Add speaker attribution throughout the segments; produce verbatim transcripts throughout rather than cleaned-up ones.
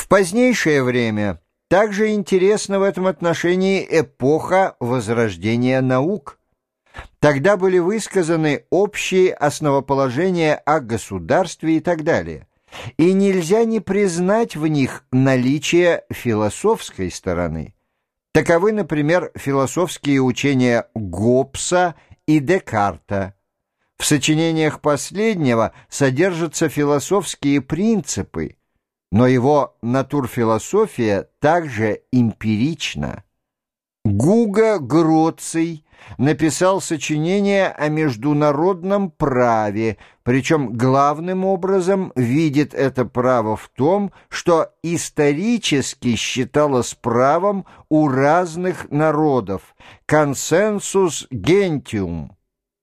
Speaker 1: позднейшее время также интересна в этом отношении эпоха возрождения наук. Тогда были высказаны общие основоположения о государстве и так далее, и нельзя не признать в них наличие философской стороны. Таковы, например, философские учения Гоббса и Декарта. В сочинениях последнего содержатся философские принципы, но его натурфилософия также эмпирична. Гуго Гроций написал сочинение о международном праве, причем главным образом видит это право в том, что исторически считалось правом у разных народов, консенсус гентиум.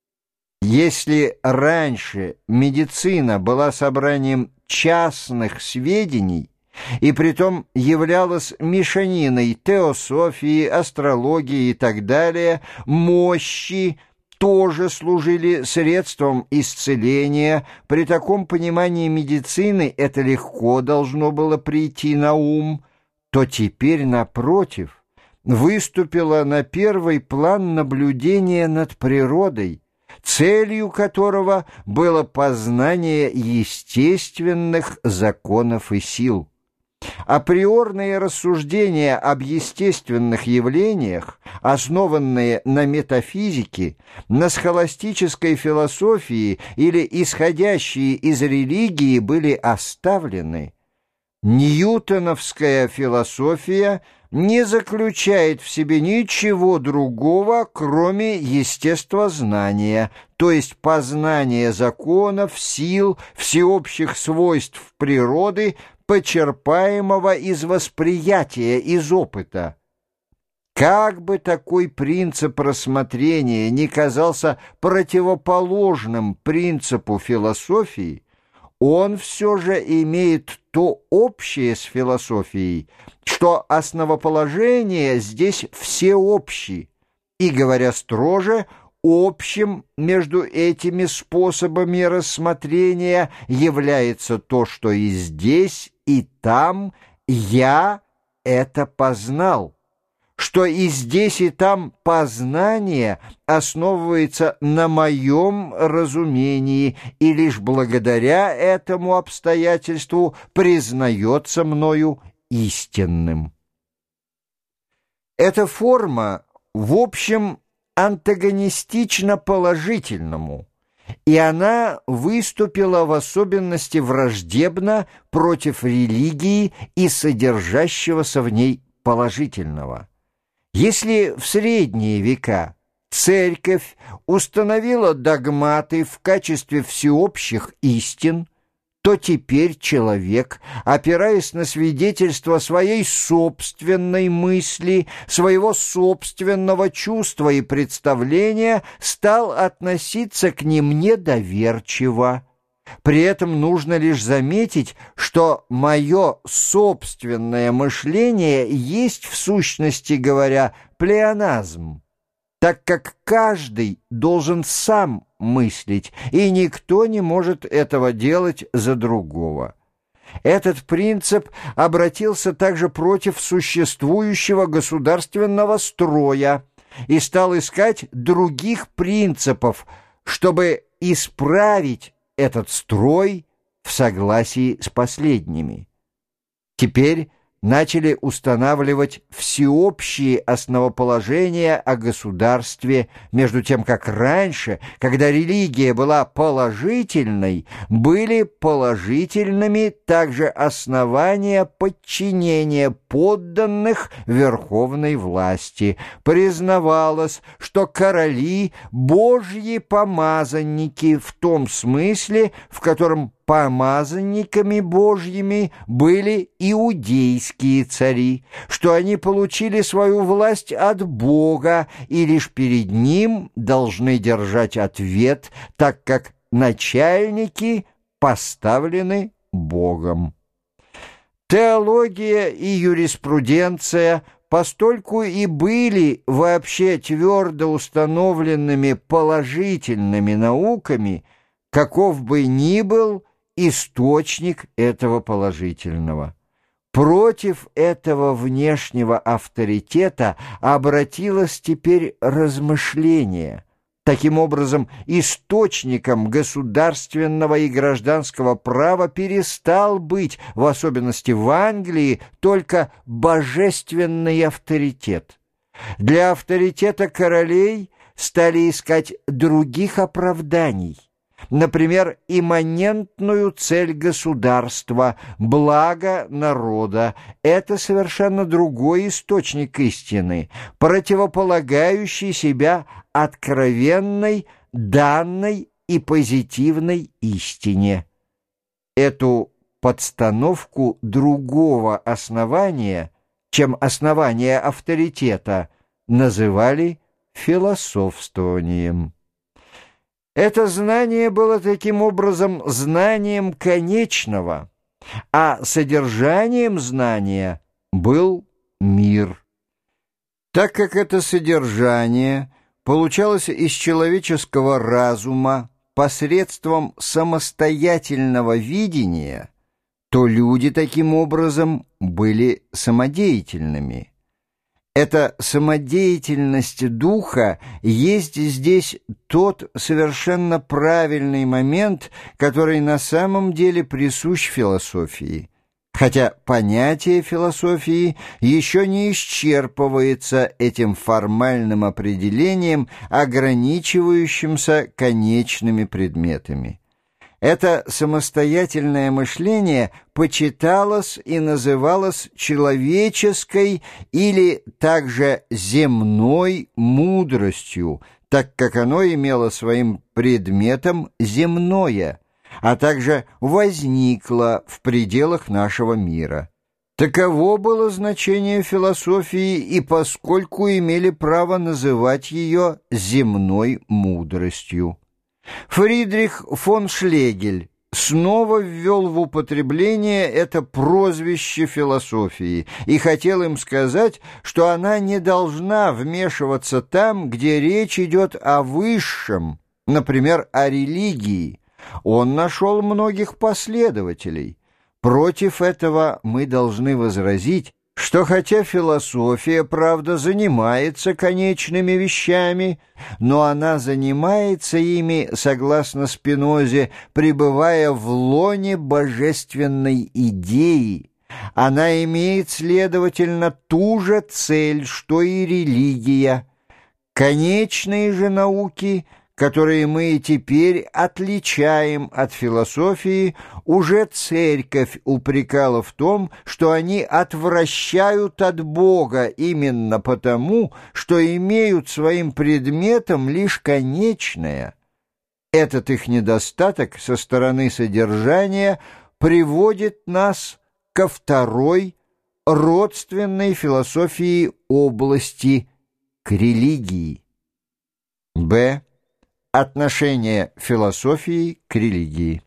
Speaker 1: Если раньше медицина была собранием частных сведений, и притом являлась мешаниной теософии, астрологии и так далее, мощи тоже служили средством исцеления. При таком понимании медицины это легко должно было прийти на ум, то теперь, напротив, выступило на первый план наблюдение над природой, целью которого было познание естественных законов и сил. Априорные рассуждения об естественных явлениях, основанные на метафизике, на схоластической философии или исходящие из религии, были оставлены. Ньютоновская философия не заключает в себе ничего другого, кроме естествознания, то есть познания законов, сил, всеобщих свойств природы, почерпаемого из восприятия, из опыта. Как бы такой принцип рассмотрения ни казался противоположным принципу философии, он все же имеет то общее с философией, что основоположения здесь всеобщие, и, говоря строже, общим между этими способами рассмотрения является то, что и здесь, и там я это познал, что и здесь, и там познание основывается на моем разумении, и лишь благодаря этому обстоятельству признается мною истинным. Эта форма, в общем, антагонистична положительному, и она выступила в особенности враждебно против религии и содержащегося в ней положительного. Если в средние века церковь установила догматы в качестве всеобщих истин, то теперь человек, опираясь на свидетельство своей собственной мысли, своего собственного чувства и представления, стал относиться к ним недоверчиво. При этом нужно лишь заметить, что мое собственное мышление есть, в сущности говоря, плеоназм, так как каждый должен сам мыслить, и никто не может этого делать за другого. Этот принцип обратился также против существующего государственного строя и стал искать других принципов, чтобы исправить этот строй в согласии с последними. Теперь начали устанавливать всеобщие основоположения о государстве, между тем как раньше, когда религия была положительной, были положительными также основания подчинения подданных верховной власти. Признавалось, что короли – божьи помазанники в том смысле, в котором помазанниками божьими были иудейские цари, что они получили свою власть от Бога и лишь перед Ним должны держать ответ, так как начальники поставлены Богом. Теология и юриспруденция постольку и были вообще твердо установленными положительными науками, каков бы ни был источник этого положительного. Против этого внешнего авторитета обратилось теперь размышление. Таким образом, источником государственного и гражданского права перестал быть, в особенности в Англии, только божественный авторитет. Для авторитета королей стали искать других оправданий. Например, имманентную цель государства, благо народа – это совершенно другой источник истины, противополагающий себя откровенной, данной и позитивной истине. Эту подстановку другого основания, чем основание авторитета, называли философствованием. Это знание было таким образом знанием конечного, а содержанием знания был мир. Так как это содержание получалось из человеческого разума посредством самостоятельного видения, то люди таким образом были самодеятельными. Эта самодеятельность духа есть здесь тот совершенно правильный момент, который на самом деле присущ философии. Хотя понятие философии еще не исчерпывается этим формальным определением, ограничивающимся конечными предметами. Это самостоятельное мышление почиталось и называлось человеческой или также земной мудростью, так как оно имело своим предметом земное, а также возникло в пределах нашего мира. Таково было значение философии, и поскольку имели право называть ее земной мудростью. Фридрих фон Шлегель снова ввел в употребление это прозвище философии и хотел им сказать, что она не должна вмешиваться там, где речь идет о высшем, например, о религии. Он нашел многих последователей. Против этого мы должны возразить, что хотя философия, правда, занимается конечными вещами, но она занимается ими, согласно Спинозе, пребывая в лоне божественной идеи. Она имеет, следовательно, ту же цель, что и религия. Конечные же науки, которые мы и теперь отличаем от философии, уже церковь упрекала в том, что они отвращают от Бога именно потому, что имеют своим предметом лишь конечное. Этот их недостаток со стороны содержания приводит нас ко второй, родственной философии области, к религии. Б. Отношение философии к религии.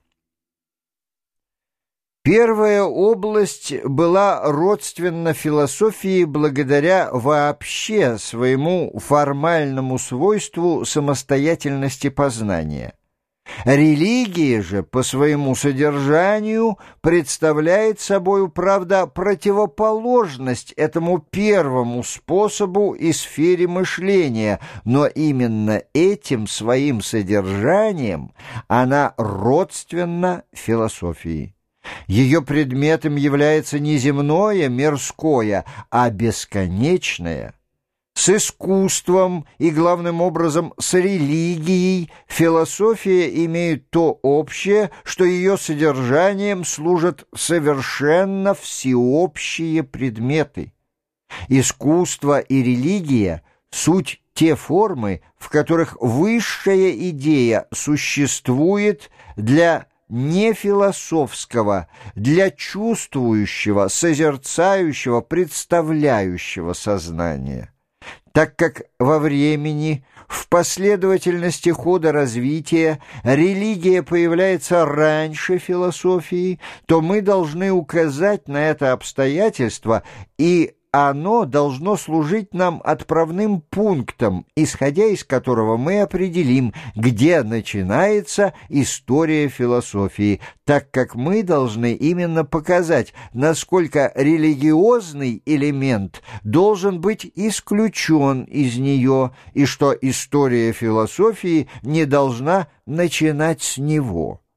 Speaker 1: Первая область была родственна философии благодаря вообще своему формальному свойству самостоятельности познания. Религия же по своему содержанию представляет собою, правда, противоположность этому первому способу и сфере мышления, но именно этим своим содержанием она родственна философии. Ее предметом является не земное, мирское, а бесконечное. С искусством и, главным образом, с религией философия имеет то общее, что ее содержанием служат совершенно всеобщие предметы. Искусство и религия — суть те формы, в которых высшая идея существует для нефилософского, для чувствующего, созерцающего, представляющего сознания. Так как во времени, в последовательности хода развития, религия появляется раньше философии, то мы должны указать на это обстоятельство и оно должно служить нам отправным пунктом, исходя из которого мы определим, где начинается история философии, так как мы должны именно показать, насколько религиозный элемент должен быть исключен из нее, и что история философии не должна начинать с него.